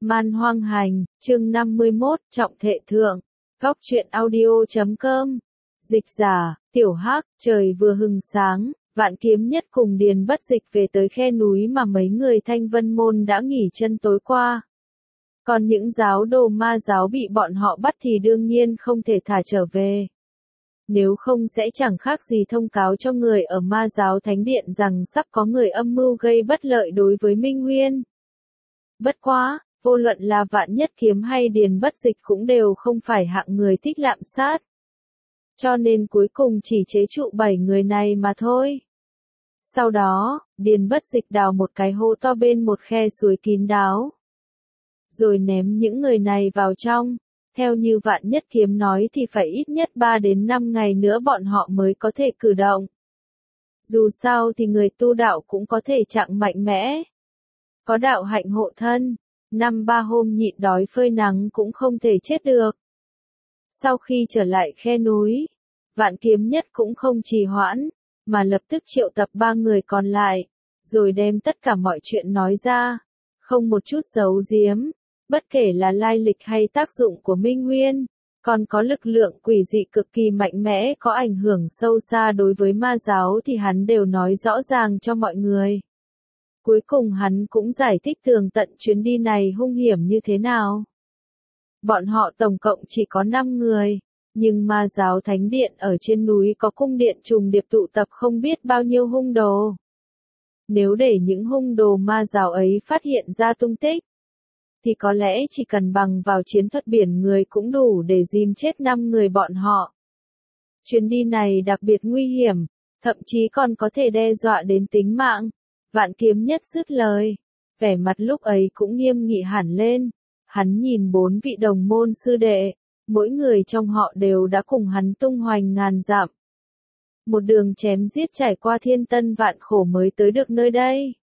Man hoang hành, chương 51, trọng thệ thượng. Góc truyện audio.com. Dịch giả, Tiểu Hắc. Trời vừa hừng sáng, Vạn Kiếm Nhất cùng Điền Bất Dịch về tới khe núi mà mấy người Thanh Vân Môn đã nghỉ chân tối qua. Còn những giáo đồ ma giáo bị bọn họ bắt thì đương nhiên không thể thả trở về. Nếu không sẽ chẳng khác gì thông cáo cho người ở ma giáo thánh điện rằng sắp có người âm mưu gây bất lợi đối với Minh Nguyên. Bất quá, vô luận là Vạn Nhất Kiếm hay Điền Bất Dịch cũng đều không phải hạng người thích lạm sát. Cho nên cuối cùng chỉ chế trụ 7 người này mà thôi. Sau đó, Điền Bất Dịch đào một cái hố to bên một khe suối kín đáo. Rồi ném những người này vào trong. Theo như Vạn Nhất Kiếm nói thì phải ít nhất 3 đến 5 ngày nữa bọn họ mới có thể cử động. Dù sao thì người tu đạo cũng có thể trạng mạnh mẽ. Có đạo hạnh hộ thân, 5-3 hôm nhịn đói phơi nắng cũng không thể chết được. Sau khi trở lại khe núi, Vạn Kiếm Nhất cũng không trì hoãn, mà lập tức triệu tập 3 người còn lại, rồi đem tất cả mọi chuyện nói ra, không một chút giấu giếm, bất kể là lai lịch hay tác dụng của Minh Nguyên, còn có lực lượng quỷ dị cực kỳ mạnh mẽ có ảnh hưởng sâu xa đối với ma giáo thì hắn đều nói rõ ràng cho mọi người. Cuối cùng hắn cũng giải thích tường tận chuyến đi này hung hiểm như thế nào. Bọn họ tổng cộng chỉ có 5 người, nhưng ma giáo thánh điện ở trên núi có cung điện trùng điệp tụ tập không biết bao nhiêu hung đồ. Nếu để những hung đồ ma giáo ấy phát hiện ra tung tích, thì có lẽ chỉ cần bằng vào chiến thuật biển người cũng đủ để dìm chết 5 người bọn họ. Chuyến đi này đặc biệt nguy hiểm, thậm chí còn có thể đe dọa đến tính mạng. Vạn Kiếm Nhất dứt lời, vẻ mặt lúc ấy cũng nghiêm nghị hẳn lên. Hắn nhìn 4 vị đồng môn sư đệ, mỗi người trong họ đều đã cùng hắn tung hoành ngàn dặm. Một đường chém giết trải qua thiên tân vạn khổ mới tới được nơi đây.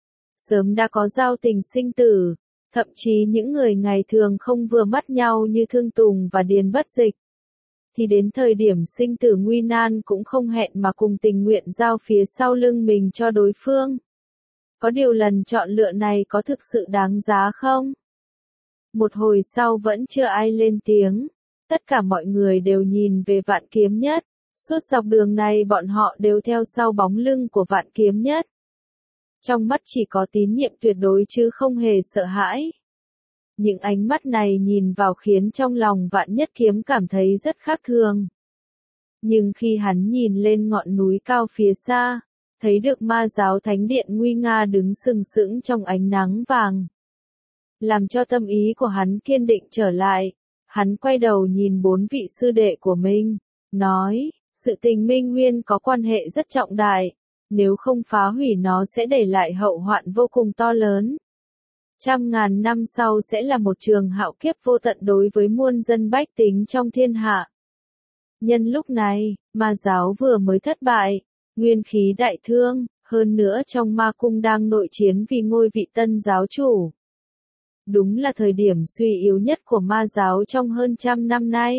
Sớm đã có giao tình sinh tử, thậm chí những người ngày thường không vừa mắt nhau như Thương Tùng và Điền Bất Dịch. Thì đến thời điểm sinh tử nguy nan cũng không hẹn mà cùng tình nguyện giao phía sau lưng mình cho đối phương. Có điều lần chọn lựa này có thực sự đáng giá không? Một hồi sau vẫn chưa ai lên tiếng. Tất cả mọi người đều nhìn về Vạn Kiếm Nhất. Suốt dọc đường này bọn họ đều theo sau bóng lưng của Vạn Kiếm Nhất. Trong mắt chỉ có tín nhiệm tuyệt đối chứ không hề sợ hãi. Những ánh mắt này nhìn vào khiến trong lòng Vạn Nhất Kiếm cảm thấy rất khác thường. Nhưng khi hắn nhìn lên ngọn núi cao phía xa, thấy được ma giáo thánh điện nguy nga đứng sừng sững trong ánh nắng vàng, làm cho tâm ý của hắn kiên định trở lại. Hắn quay đầu nhìn 4 vị sư đệ của mình, nói, sự tình Minh Nguyên có quan hệ rất trọng đại, nếu không phá hủy nó sẽ để lại hậu hoạn vô cùng to lớn. 100.000 năm sau sẽ là một trường hạo kiếp vô tận đối với muôn dân bách tính trong thiên hạ. Nhân lúc này, ma giáo vừa mới thất bại, nguyên khí đại thương, hơn nữa trong ma cung đang nội chiến vì ngôi vị tân giáo chủ. Đúng là thời điểm suy yếu nhất của ma giáo trong hơn 100 năm nay.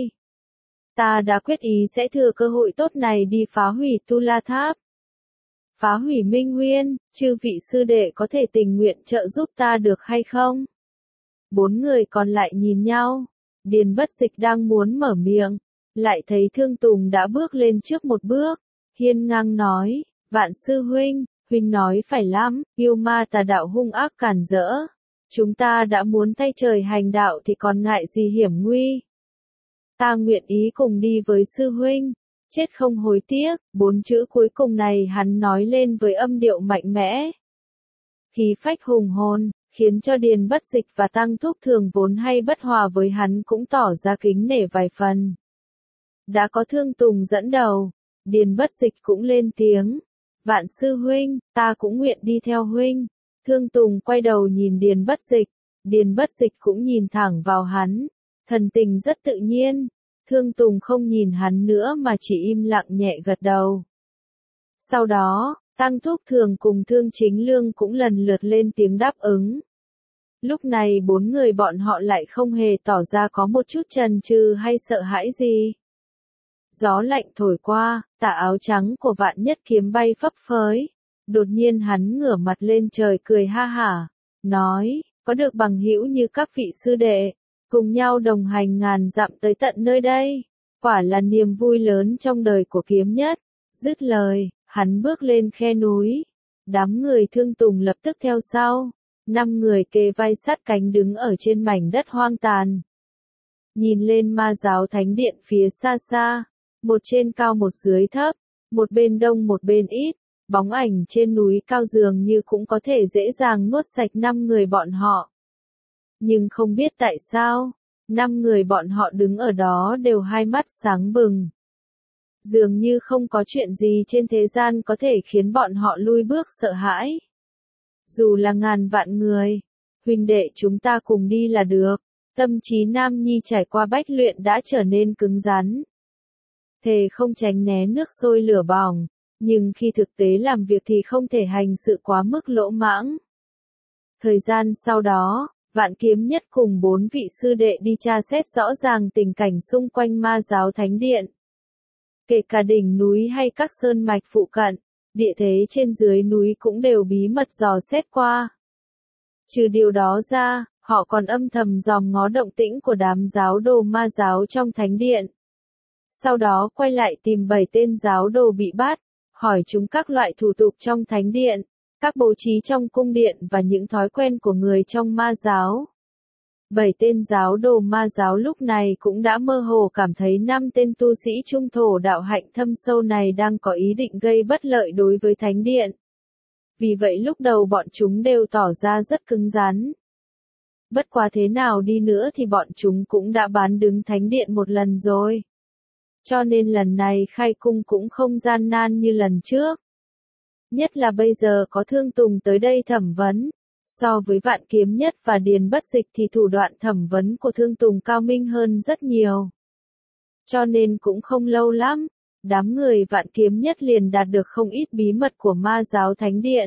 Ta đã quyết ý sẽ thừa cơ hội tốt này đi phá hủy Tu La Tháp. Phá hủy Minh Nguyên, chư vị sư đệ có thể tình nguyện trợ giúp ta được hay không? 4 người còn lại nhìn nhau. Điền Bất Dịch đang muốn mở miệng, lại thấy Thương Tùng đã bước lên trước một bước, hiên ngang nói, Vạn sư huynh, huynh nói phải lắm, yêu ma tà đạo hung ác cản rỡ. Chúng ta đã muốn thay trời hành đạo thì còn ngại gì hiểm nguy. Ta nguyện ý cùng đi với sư huynh, chết không hối tiếc. 4 chữ cuối cùng này hắn nói lên với âm điệu mạnh mẽ. Khí phách hùng hồn, khiến cho Điền Bất Dịch và Tăng Thúc Thường vốn hay bất hòa với hắn cũng tỏ ra kính nể vài phần. Đã có Thương Tùng dẫn đầu, Điền Bất Dịch cũng lên tiếng. Vạn sư huynh, ta cũng nguyện đi theo huynh. Thương Tùng quay đầu nhìn Điền Bất Dịch, Điền Bất Dịch cũng nhìn thẳng vào hắn, thần tình rất tự nhiên. Thương Tùng không nhìn hắn nữa mà chỉ im lặng nhẹ gật đầu. Sau đó, Tăng Thúc Thường cùng Thương Chính Lương cũng lần lượt lên tiếng đáp ứng. Lúc này 4 người bọn họ lại không hề tỏ ra có một chút chần chừ hay sợ hãi gì. Gió lạnh thổi qua, tà áo trắng của Vạn Nhất Kiếm bay phấp phới. Đột nhiên hắn ngửa mặt lên trời cười ha hả, nói, có được bằng hữu như các vị sư đệ, cùng nhau đồng hành ngàn dặm tới tận nơi đây, quả là niềm vui lớn trong đời của Kiếm Nhất. Dứt lời, hắn bước lên khe núi. Đám người Thương Tùng lập tức theo sau. 5 người kề vai sát cánh đứng ở trên mảnh đất hoang tàn. Nhìn lên Ma Giáo Thánh Điện phía xa xa, một trên cao một dưới thấp, một bên đông một bên ít, bóng ảnh trên núi cao dường như cũng có thể dễ dàng nuốt sạch 5 người bọn họ. Nhưng không biết tại sao, 5 người bọn họ đứng ở đó đều hai mắt sáng bừng. Dường như không có chuyện gì trên thế gian có thể khiến bọn họ lui bước sợ hãi. Dù là ngàn vạn người, huynh đệ chúng ta cùng đi là được. Tâm trí Nam Nhi trải qua bách luyện đã trở nên cứng rắn. Thề không tránh né nước sôi lửa bỏng, nhưng khi thực tế làm việc thì không thể hành sự quá mức lỗ mãng. Thời gian sau đó, Vạn Kiếm Nhất cùng 4 vị sư đệ đi tra xét rõ ràng tình cảnh xung quanh Ma Giáo Thánh Điện. Kể cả đỉnh núi hay các sơn mạch phụ cận, địa thế trên dưới núi cũng đều bí mật dò xét qua. Trừ điều đó ra, họ còn âm thầm dòm ngó động tĩnh của đám giáo đồ Ma Giáo trong Thánh Điện. Sau đó quay lại tìm 7 tên giáo đồ bị bắt, hỏi chúng các loại thủ tục trong Thánh Điện, các bố trí trong cung điện và những thói quen của người trong Ma Giáo. 7 tên giáo đồ Ma Giáo lúc này cũng đã mơ hồ cảm thấy 5 tên tu sĩ trung thổ đạo hạnh thâm sâu này đang có ý định gây bất lợi đối với Thánh Điện. Vì vậy lúc đầu bọn chúng đều tỏ ra rất cứng rắn. Bất quá thế nào đi nữa thì bọn chúng cũng đã bán đứng Thánh Điện một lần rồi. Cho nên lần này khai cung cũng không gian nan như lần trước. Nhất là bây giờ có Thương Tùng tới đây thẩm vấn. So với Vạn Kiếm Nhất và Điền Bất Dịch thì thủ đoạn thẩm vấn của Thương Tùng cao minh hơn rất nhiều. Cho nên cũng không lâu lắm, đám người Vạn Kiếm Nhất liền đạt được không ít bí mật của Ma Giáo Thánh Điện.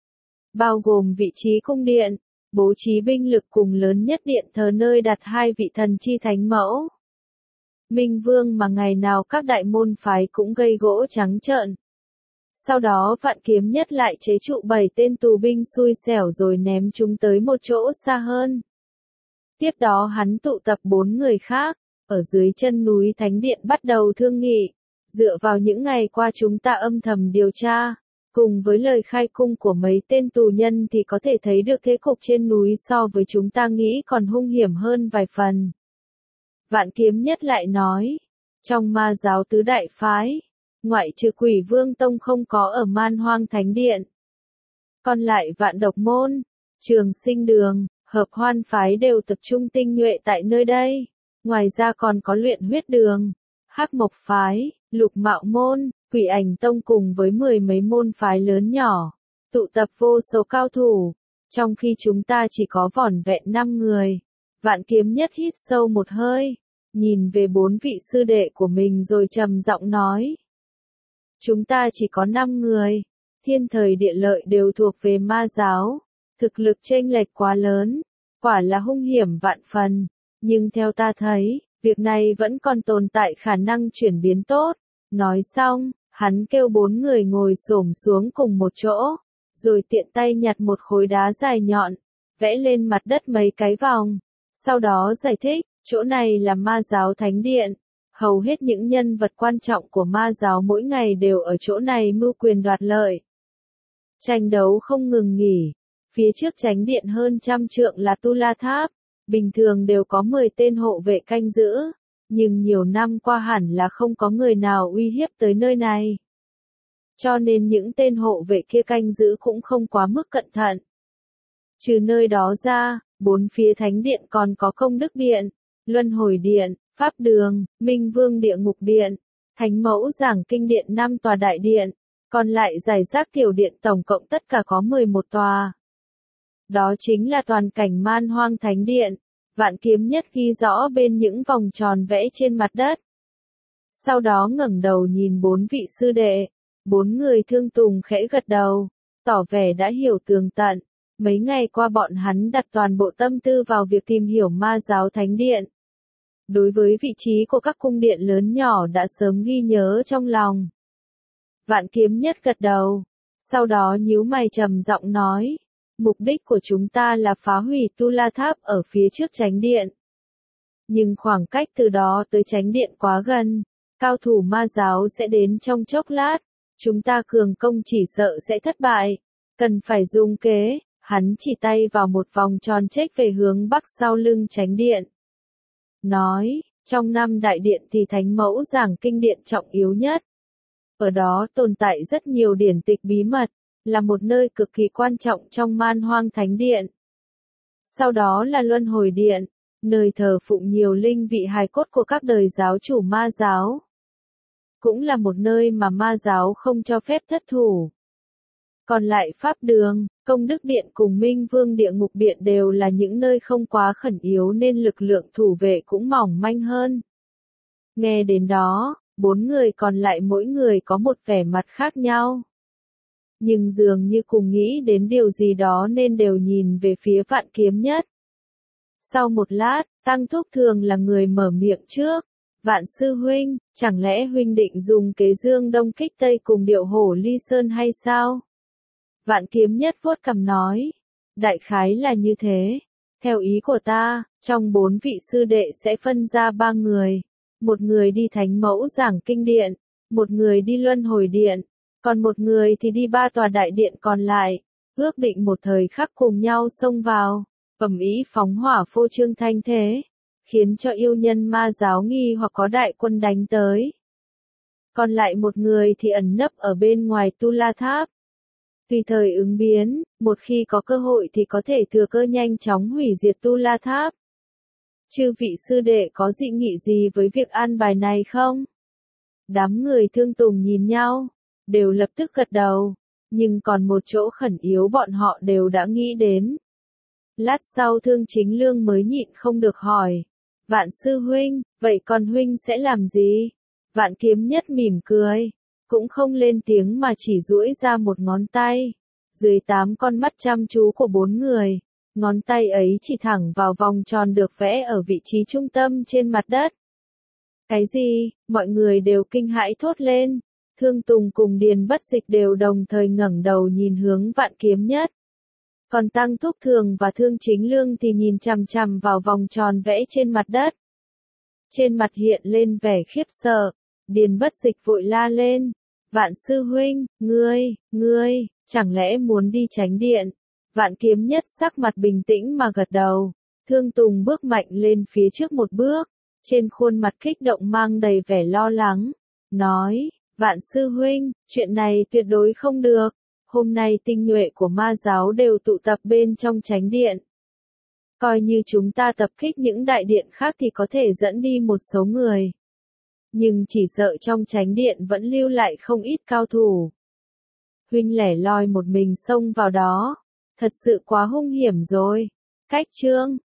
Bao gồm vị trí cung điện, bố trí binh lực cùng lớn nhất điện thờ nơi đặt 2 vị thần chi thánh mẫu. Minh Vương mà ngày nào các đại môn phái cũng gây gỗ trắng trợn. Sau đó Vạn Kiếm Nhất lại chế trụ 7 tên tù binh xui xẻo rồi ném chúng tới một chỗ xa hơn. Tiếp đó hắn tụ tập 4 người khác, ở dưới chân núi Thánh Điện bắt đầu thương nghị. Dựa vào những ngày qua chúng ta âm thầm điều tra, cùng với lời khai cung của mấy tên tù nhân thì có thể thấy được thế cục trên núi so với chúng ta nghĩ còn hung hiểm hơn vài phần. Vạn Kiếm Nhất lại nói, trong Ma Giáo tứ đại phái, ngoại trừ Quỷ Vương Tông không có ở Man Hoang Thánh Điện. Còn lại Vạn Độc Môn, Trường Sinh Đường, Hợp Hoan phái đều tập trung tinh nhuệ tại nơi đây. Ngoài ra còn có Luyện Huyết Đường, Hắc Mộc phái, Lục Mạo Môn, Quỷ Ảnh Tông cùng với 10 mấy môn phái lớn nhỏ, tụ tập vô số cao thủ, trong khi chúng ta chỉ có vỏn vẹn 5 người. Vạn Kiếm Nhất hít sâu một hơi, nhìn về 4 vị sư đệ của mình rồi trầm giọng nói. Chúng ta chỉ có 5 người, thiên thời địa lợi đều thuộc về Ma Giáo, thực lực chênh lệch quá lớn, quả là hung hiểm vạn phần, nhưng theo ta thấy, việc này vẫn còn tồn tại khả năng chuyển biến tốt. Nói xong, hắn kêu 4 người ngồi xổm xuống cùng một chỗ, rồi tiện tay nhặt một khối đá dài nhọn, vẽ lên mặt đất mấy cái vòng. Sau đó giải thích, chỗ này là Ma Giáo Thánh Điện. Hầu hết những nhân vật quan trọng của Ma Giáo mỗi ngày đều ở chỗ này mưu quyền đoạt lợi. Tranh đấu không ngừng nghỉ. Phía trước chánh điện hơn 100 trượng là Tu La Tháp. Bình thường đều có 10 tên hộ vệ canh giữ. Nhưng nhiều năm qua hẳn là không có người nào uy hiếp tới nơi này. Cho nên những tên hộ vệ kia canh giữ cũng không quá mức cẩn thận. Trừ nơi đó ra, 4 phía Thánh Điện còn có Công Đức Điện, Luân Hồi Điện, Pháp Đường, Minh Vương Địa Ngục Điện, Thánh Mẫu Giảng Kinh Điện 5 tòa đại điện, còn lại giải rác tiểu điện tổng cộng tất cả có 11 tòa. Đó chính là toàn cảnh Man Hoang Thánh Điện. Vạn Kiếm Nhất ghi rõ bên những vòng tròn vẽ trên mặt đất. Sau đó ngẩng đầu nhìn 4 vị sư đệ, 4 người Thương Tùng khẽ gật đầu, tỏ vẻ đã hiểu tường tận. Mấy ngày qua bọn hắn đặt toàn bộ tâm tư vào việc tìm hiểu Ma Giáo Thánh Điện. Đối với vị trí của các cung điện lớn nhỏ đã sớm ghi nhớ trong lòng. Vạn Kiếm Nhất gật đầu, sau đó nhíu mày trầm giọng nói, Mục đích của chúng ta là phá hủy Tu La Tháp ở phía trước chánh điện. Nhưng khoảng cách từ đó tới chánh điện quá gần, cao thủ ma giáo sẽ đến trong chốc lát, chúng ta cường công chỉ sợ sẽ thất bại, cần phải dùng kế. Hắn chỉ tay vào một vòng tròn chếch về hướng bắc sau lưng chánh điện. Nói, trong 5 đại điện thì thánh mẫu giảng kinh điện trọng yếu nhất. Ở đó tồn tại rất nhiều điển tịch bí mật, là một nơi cực kỳ quan trọng trong Man Hoang Thánh Điện. Sau đó là Luân Hồi Điện, nơi thờ phụng nhiều linh vị hài cốt của các đời giáo chủ ma giáo. Cũng là một nơi mà ma giáo không cho phép thất thủ. Còn lại Pháp Đường, Công Đức Điện cùng Minh Vương Địa Ngục Điện đều là những nơi không quá khẩn yếu nên lực lượng thủ vệ cũng mỏng manh hơn. Nghe đến đó, 4 người còn lại mỗi người có một vẻ mặt khác nhau. Nhưng dường như cùng nghĩ đến điều gì đó nên đều nhìn về phía Vạn Kiếm Nhất. Sau một lát, Tăng Thúc Thường là người mở miệng trước. Vạn sư huynh, chẳng lẽ huynh định dùng kế dương đông kích tây cùng điệu hổ ly sơn hay sao? Vạn Kiếm Nhất vuốt cằm nói. Đại khái là như thế. Theo ý của ta, trong 4 vị sư đệ sẽ phân ra 3 người. Một người đi thánh mẫu giảng kinh điện, một người đi luân hồi điện, còn một người thì đi 3 tòa đại điện còn lại, ước định một thời khắc cùng nhau xông vào, ầm ĩ phóng hỏa phô trương thanh thế, khiến cho yêu nhân ma giáo nghi hoặc có đại quân đánh tới. Còn lại một người thì ẩn nấp ở bên ngoài Tu La Tháp. Tùy thời ứng biến, một khi có cơ hội thì có thể thừa cơ nhanh chóng hủy diệt Tu La Tháp. Chư vị sư đệ có dị nghị gì với việc an bài này không? Đám người Thương Tùng nhìn nhau, đều lập tức gật đầu, nhưng còn một chỗ khẩn yếu bọn họ đều đã nghĩ đến. Lát sau Thương Chính Lương mới nhịn không được hỏi, Vạn sư huynh, vậy còn huynh sẽ làm gì? Vạn Kiếm Nhất mỉm cười, cũng không lên tiếng mà chỉ duỗi ra một ngón tay, dưới 8 con mắt chăm chú của 4 người. Ngón tay ấy chỉ thẳng vào vòng tròn được vẽ ở vị trí trung tâm trên mặt đất. Cái gì? Mọi người đều kinh hãi thốt lên. Thương Tùng cùng Điền Bất Dịch đều đồng thời ngẩng đầu nhìn hướng Vạn Kiếm Nhất. Còn Tăng Thúc Thường và Thương Chính Lương thì nhìn chằm chằm vào vòng tròn vẽ trên mặt đất. Trên mặt hiện lên vẻ khiếp sợ. Điền Bất Dịch vội la lên. Vạn sư huynh, ngươi, chẳng lẽ muốn đi chánh điện? Vạn Kiếm Nhất sắc mặt bình tĩnh mà gật đầu. Thương Tùng bước mạnh lên phía trước một bước, trên khuôn mặt kích động mang đầy vẻ lo lắng. Nói, Vạn sư huynh, chuyện này tuyệt đối không được. Hôm nay tinh nhuệ của ma giáo đều tụ tập bên trong chánh điện. Coi như chúng ta tập kích những đại điện khác thì có thể dẫn đi một số người. Nhưng chỉ sợ trong chánh điện vẫn lưu lại không ít cao thủ. Huynh lẻ loi một mình xông vào đó. Thật sự quá hung hiểm rồi. Cách chương